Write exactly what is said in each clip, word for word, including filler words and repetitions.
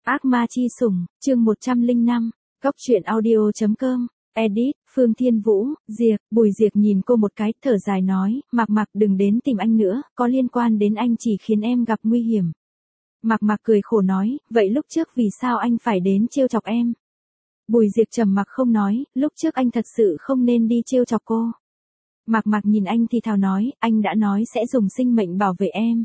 Ác ma chi sủng, chương một trăm lẻ năm, Cóc truyện audio chấm com, edit, Phương Thiên Vũ, Diệp, Bùi Diệp nhìn cô một cái, thở dài nói, Mạc Mạc đừng đến tìm anh nữa, có liên quan đến anh chỉ khiến em gặp nguy hiểm. Mạc Mạc cười khổ nói, vậy lúc trước vì sao anh phải đến trêu chọc em? Bùi Diệp trầm mặc không nói, lúc trước anh thật sự không nên đi trêu chọc cô. Mạc Mạc nhìn anh thì thào nói, anh đã nói sẽ dùng sinh mệnh bảo vệ em.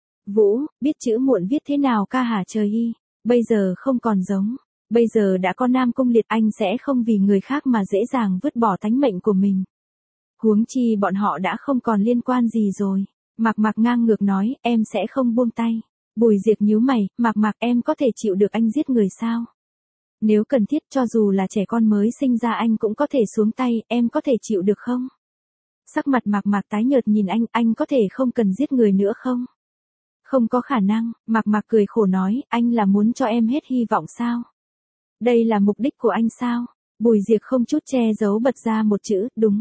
Vũ, biết chữ muộn viết thế nào ca hả trời y, bây giờ không còn giống. Bây giờ đã có Nam Cung Liệt, anh sẽ không vì người khác mà dễ dàng vứt bỏ tánh mệnh của mình. Huống chi bọn họ đã không còn liên quan gì rồi. Mạc Mạc ngang ngược nói, em sẽ không buông tay. Bùi Diệp nhíu mày, Mạc Mạc em có thể chịu được anh giết người sao? Nếu cần thiết cho dù là trẻ con mới sinh ra anh cũng có thể xuống tay, em có thể chịu được không? Sắc mặt Mạc Mạc tái nhợt nhìn anh, anh có thể không cần giết người nữa không? Không có khả năng, Mạc Mạc cười khổ nói, anh là muốn cho em hết hy vọng sao? Đây là mục đích của anh sao? Bùi Diệp không chút che giấu bật ra một chữ, đúng.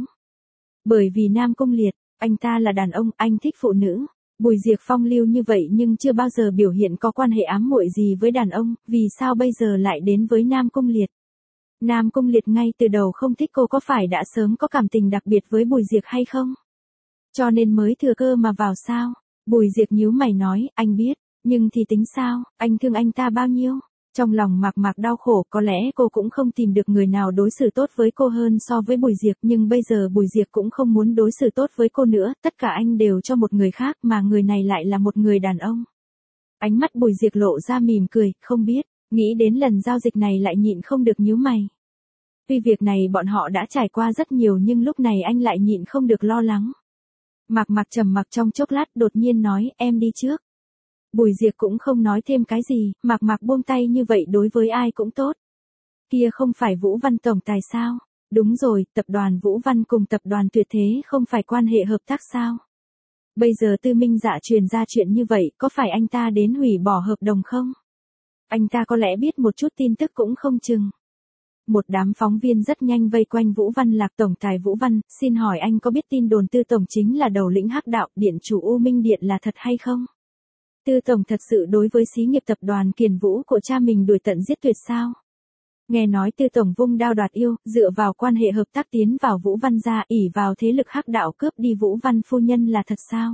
Bởi vì Nam Cung Liệt, anh ta là đàn ông, anh thích phụ nữ. Bùi Diệp phong lưu như vậy nhưng chưa bao giờ biểu hiện có quan hệ ám muội gì với đàn ông, vì sao bây giờ lại đến với Nam Cung Liệt? Nam Cung Liệt ngay từ đầu không thích cô, có phải đã sớm có cảm tình đặc biệt với Bùi Diệp hay không? Cho nên mới thừa cơ mà vào sao? Bùi Diệp nhíu mày nói, anh biết, nhưng thì tính sao, anh thương anh ta bao nhiêu? Trong lòng Mạc Mạc đau khổ, có lẽ cô cũng không tìm được người nào đối xử tốt với cô hơn so với Bùi Diệp, nhưng bây giờ Bùi Diệp cũng không muốn đối xử tốt với cô nữa, tất cả anh đều cho một người khác mà người này lại là một người đàn ông. Ánh mắt Bùi Diệp lộ ra mỉm cười, không biết, nghĩ đến lần giao dịch này lại nhịn không được nhíu mày. Tuy việc này bọn họ đã trải qua rất nhiều nhưng lúc này anh lại nhịn không được lo lắng. Mạc Mạc trầm mặc trong chốc lát đột nhiên nói, em đi trước. Bùi Diệp cũng không nói thêm cái gì, Mạc Mạc buông tay như vậy đối với ai cũng tốt. Kia không phải Vũ Văn tổng tài sao? Đúng rồi, tập đoàn Vũ Văn cùng tập đoàn Tuyệt Thế không phải quan hệ hợp tác sao? Bây giờ Tư Minh Dạ truyền ra chuyện như vậy, có phải anh ta đến hủy bỏ hợp đồng không? Anh ta có lẽ biết một chút tin tức cũng không chừng. Một đám phóng viên rất nhanh vây quanh Vũ Văn Lạc, tổng tài Vũ Văn, xin hỏi anh có biết tin đồn Tư tổng chính là đầu lĩnh hắc đạo, điện chủ U Minh Điện là thật hay không? Tư tổng thật sự đối với xí nghiệp tập đoàn Kiền Vũ của cha mình đuổi tận giết tuyệt sao? Nghe nói Tư tổng vung đao đoạt yêu, dựa vào quan hệ hợp tác tiến vào Vũ Văn gia, ỷ vào thế lực hắc đạo cướp đi Vũ Văn phu nhân là thật sao?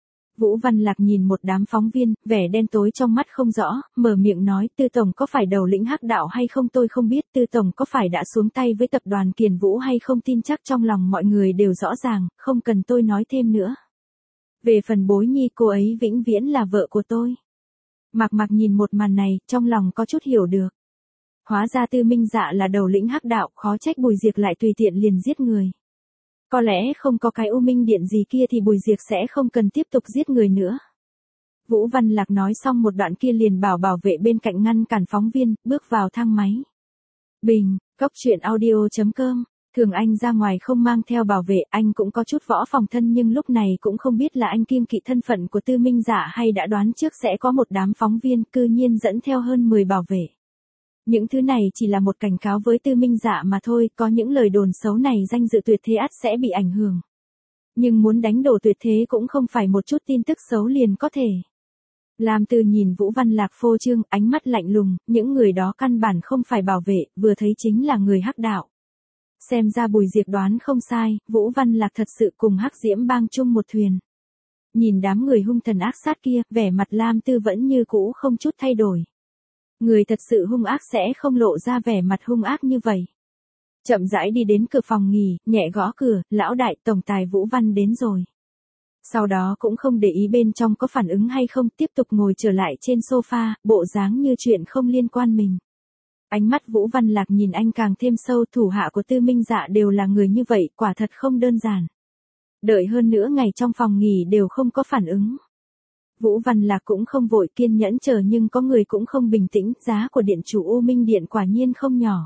Vũ Văn Lạc nhìn một đám phóng viên, vẻ đen tối trong mắt không rõ, mở miệng nói, Tư tổng có phải đầu lĩnh hắc đạo hay không tôi không biết, Tư tổng có phải đã xuống tay với tập đoàn Kiền Vũ hay không tin chắc trong lòng mọi người đều rõ ràng, không cần tôi nói thêm nữa. Về phần Bối Nhi, cô ấy vĩnh viễn là vợ của tôi. Mạc Mạc nhìn một màn này, trong lòng có chút hiểu được. Hóa ra Tư Minh Dạ là đầu lĩnh hắc đạo, khó trách Bùi Diệp lại tùy tiện liền giết người. Có lẽ không có cái U Minh Điện gì kia thì Bùi Diệp sẽ không cần tiếp tục giết người nữa. Vũ Văn Lạc nói xong một đoạn kia liền bảo bảo vệ bên cạnh ngăn cản phóng viên, bước vào thang máy. Bình, Cóc truyện audio chấm com. Thường anh ra ngoài không mang theo bảo vệ, anh cũng có chút võ phòng thân nhưng lúc này cũng không biết là anh kiêng kỵ thân phận của Tư Minh Dạ hay đã đoán trước sẽ có một đám phóng viên cư nhiên dẫn theo hơn mười bảo vệ. Những thứ này chỉ là một cảnh cáo với Tư Minh Dạ mà thôi, có những lời đồn xấu này danh dự Tuyệt Thế ắt sẽ bị ảnh hưởng. Nhưng muốn đánh đổ Tuyệt Thế cũng không phải một chút tin tức xấu liền có thể. Lam Tư nhìn Vũ Văn Lạc phô trương, ánh mắt lạnh lùng, những người đó căn bản không phải bảo vệ, vừa thấy chính là người hắc đạo. Xem ra Bùi Diệp đoán không sai, Vũ Văn Lạc thật sự cùng Hắc Diễm Bang chung một thuyền. Nhìn đám người hung thần ác sát kia, vẻ mặt Lam Tư vẫn như cũ không chút thay đổi. Người thật sự hung ác sẽ không lộ ra vẻ mặt hung ác như vậy. Chậm rãi đi đến cửa phòng nghỉ, nhẹ gõ cửa, lão đại tổng tài Vũ Văn đến rồi. Sau đó cũng không để ý bên trong có phản ứng hay không, tiếp tục ngồi trở lại trên sofa, bộ dáng như chuyện không liên quan mình. Ánh mắt Vũ Văn Lạc nhìn anh càng thêm sâu, thủ hạ của Tư Minh Dạ đều là người như vậy, quả thật không đơn giản. Đợi hơn nữa ngày trong phòng nghỉ đều không có phản ứng. Vũ Văn Lạc cũng không vội, kiên nhẫn chờ nhưng có người cũng không bình tĩnh, giá của điện chủ U Minh Điện quả nhiên không nhỏ.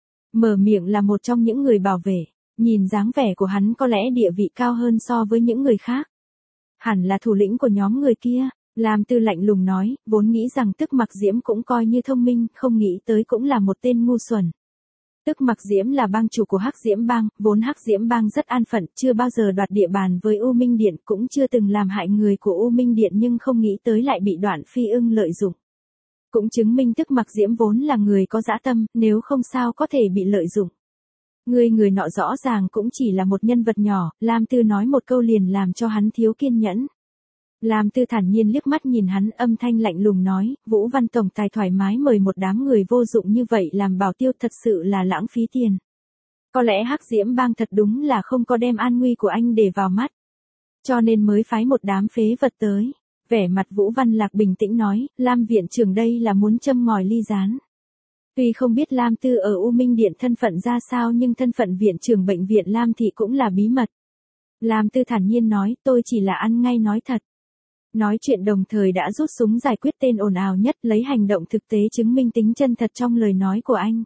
Mở miệng là một trong những người bảo vệ, nhìn dáng vẻ của hắn có lẽ địa vị cao hơn so với những người khác. Hẳn là thủ lĩnh của nhóm người kia. Lam Tư lạnh lùng nói, vốn nghĩ rằng Tức Mặc Diễm cũng coi như thông minh, không nghĩ tới cũng là một tên ngu xuẩn. Tức Mặc Diễm là bang chủ của Hắc Diễm Bang, vốn Hắc Diễm Bang rất an phận, chưa bao giờ đoạt địa bàn với U Minh Điện, cũng chưa từng làm hại người của U Minh Điện nhưng không nghĩ tới lại bị Đoạn Phi Ưng lợi dụng. Cũng chứng minh tức Mặc Diễm vốn là người có dã tâm, nếu không sao có thể bị lợi dụng. Người người nọ rõ ràng cũng chỉ là một nhân vật nhỏ, Lam Tư nói một câu liền làm cho hắn thiếu kiên nhẫn. Lam Tư thản nhiên liếc mắt nhìn hắn, âm thanh lạnh lùng nói, Vũ Văn tổng tài thoải mái mời một đám người vô dụng như vậy làm bảo tiêu thật sự là lãng phí tiền. Có lẽ Hắc Diễm Bang thật đúng là không có đem an nguy của anh để vào mắt. Cho nên mới phái một đám phế vật tới. Vẻ mặt Vũ Văn Lạc bình tĩnh nói, Lam viện trưởng đây là muốn châm ngòi ly gián. Tuy không biết Lam Tư ở U Minh Điện thân phận ra sao nhưng thân phận viện trưởng bệnh viện Lam Thị cũng là bí mật. Lam Tư thản nhiên nói, tôi chỉ là ăn ngay nói thật. Nói chuyện đồng thời đã rút súng giải quyết tên ồn ào nhất, lấy hành động thực tế chứng minh tính chân thật trong lời nói của anh.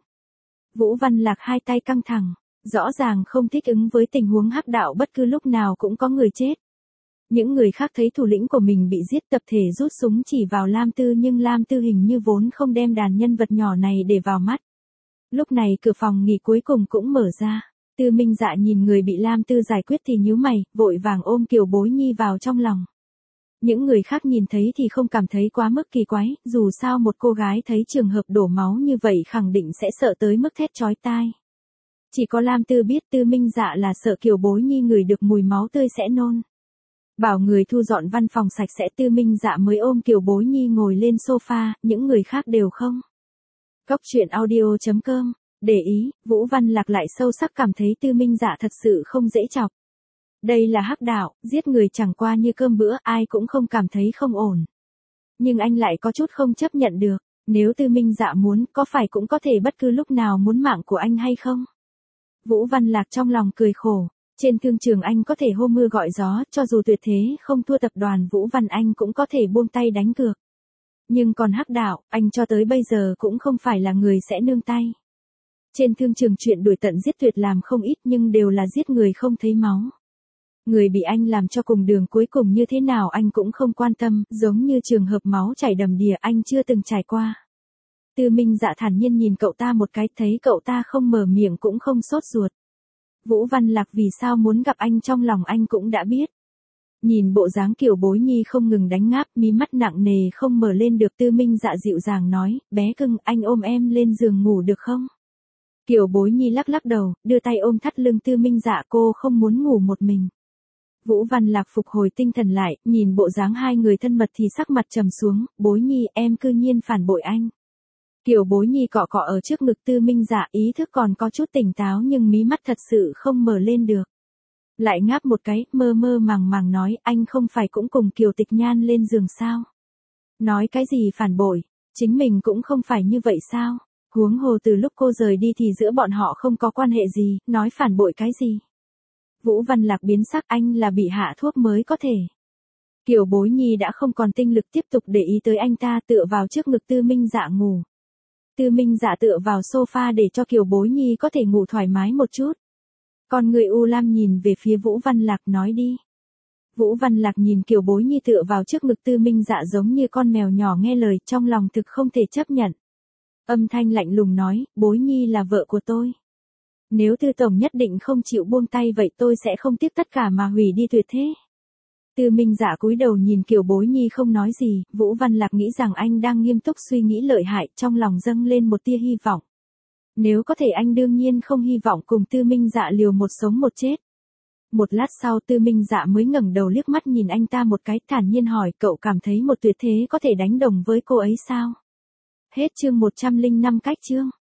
Vũ Văn Lạc hai tay căng thẳng, rõ ràng không thích ứng với tình huống hắc đạo bất cứ lúc nào cũng có người chết. Những người khác thấy thủ lĩnh của mình bị giết tập thể rút súng chỉ vào Lam Tư nhưng Lam Tư hình như vốn không đem đàn nhân vật nhỏ này để vào mắt. Lúc này cửa phòng nghỉ cuối cùng cũng mở ra. Tư Minh Dạ nhìn người bị Lam Tư giải quyết thì nhíu mày, vội vàng ôm Kiều Bối Nhi vào trong lòng. Những người khác nhìn thấy thì không cảm thấy quá mức kỳ quái, dù sao một cô gái thấy trường hợp đổ máu như vậy khẳng định sẽ sợ tới mức thét chói tai. Chỉ có Lam Tư biết Tư Minh Dạ là sợ Kiều Bối Nhi ngửi được mùi máu tươi sẽ nôn. Bảo người thu dọn văn phòng sạch sẽ, Tư Minh Dạ mới ôm Kiều Bối Nhi ngồi lên sofa, những người khác đều không. Cóc truyện audio chấm com, để ý, Vũ Văn Lạc lại sâu sắc cảm thấy Tư Minh Dạ thật sự không dễ chọc. Đây là hắc đạo, giết người chẳng qua như cơm bữa, ai cũng không cảm thấy không ổn. Nhưng anh lại có chút không chấp nhận được, nếu Tư Minh Dạ muốn, có phải cũng có thể bất cứ lúc nào muốn mạng của anh hay không? Vũ Văn Lạc trong lòng cười khổ, trên thương trường anh có thể hô mưa gọi gió, cho dù tuyệt thế không thua tập đoàn Vũ Văn anh cũng có thể buông tay đánh cược. Nhưng còn hắc đạo, anh cho tới bây giờ cũng không phải là người sẽ nương tay. Trên thương trường chuyện đuổi tận giết tuyệt làm không ít nhưng đều là giết người không thấy máu. Người bị anh làm cho cùng đường cuối cùng như thế nào anh cũng không quan tâm, giống như trường hợp máu chảy đầm đìa anh chưa từng trải qua. Tư Minh Dạ thản nhiên nhìn cậu ta một cái, thấy cậu ta không mở miệng cũng không sốt ruột. Vũ Văn Lạc vì sao muốn gặp anh trong lòng anh cũng đã biết. Nhìn bộ dáng Kiều Bối Nhi không ngừng đánh ngáp, mí mắt nặng nề không mở lên được, Tư Minh Dạ dịu dàng nói, bé cưng, anh ôm em lên giường ngủ được không? Kiều Bối Nhi lắc lắc đầu, đưa tay ôm thắt lưng Tư Minh Dạ, cô không muốn ngủ một mình. Vũ Văn Lạc phục hồi tinh thần lại, nhìn bộ dáng hai người thân mật thì sắc mặt trầm xuống, Bối Nhi em cư nhiên phản bội anh. Kiều Bối Nhi cọ cọ ở trước ngực Tư Minh Dạ, ý thức còn có chút tỉnh táo nhưng mí mắt thật sự không mở lên được. Lại ngáp một cái, mơ mơ màng màng nói, anh không phải cũng cùng Kiều Tịch Nhan lên giường sao? Nói cái gì phản bội, chính mình cũng không phải như vậy sao? Huống hồ từ lúc cô rời đi thì giữa bọn họ không có quan hệ gì, nói phản bội cái gì? Vũ Văn Lạc biến sắc, anh là bị hạ thuốc mới có thể. Kiều Bối Nhi đã không còn tinh lực tiếp tục để ý tới anh ta, tựa vào trước ngực Tư Minh Dạ ngủ. Tư Minh Dạ tựa vào sofa để cho Kiều Bối Nhi có thể ngủ thoải mái một chút. Còn người U Lam nhìn về phía Vũ Văn Lạc, nói đi. Vũ Văn Lạc nhìn Kiều Bối Nhi tựa vào trước ngực Tư Minh Dạ giống như con mèo nhỏ nghe lời, trong lòng thực không thể chấp nhận. Âm thanh lạnh lùng nói, Bối Nhi là vợ của tôi. Nếu Tư tổng nhất định không chịu buông tay vậy tôi sẽ không tiếp tất cả mà hủy đi tuyệt thế. Tư Minh Dạ cúi đầu nhìn Kiều Bối Nhi không nói gì, Vũ Văn Lạc nghĩ rằng anh đang nghiêm túc suy nghĩ lợi hại, trong lòng dâng lên một tia hy vọng. Nếu có thể anh đương nhiên không hy vọng cùng Tư Minh Dạ liều một sống một chết. Một lát sau Tư Minh Dạ mới ngẩng đầu liếc mắt nhìn anh ta một cái, thản nhiên hỏi, cậu cảm thấy một tuyệt thế có thể đánh đồng với cô ấy sao? Hết chương một trăm lẻ năm cách chương.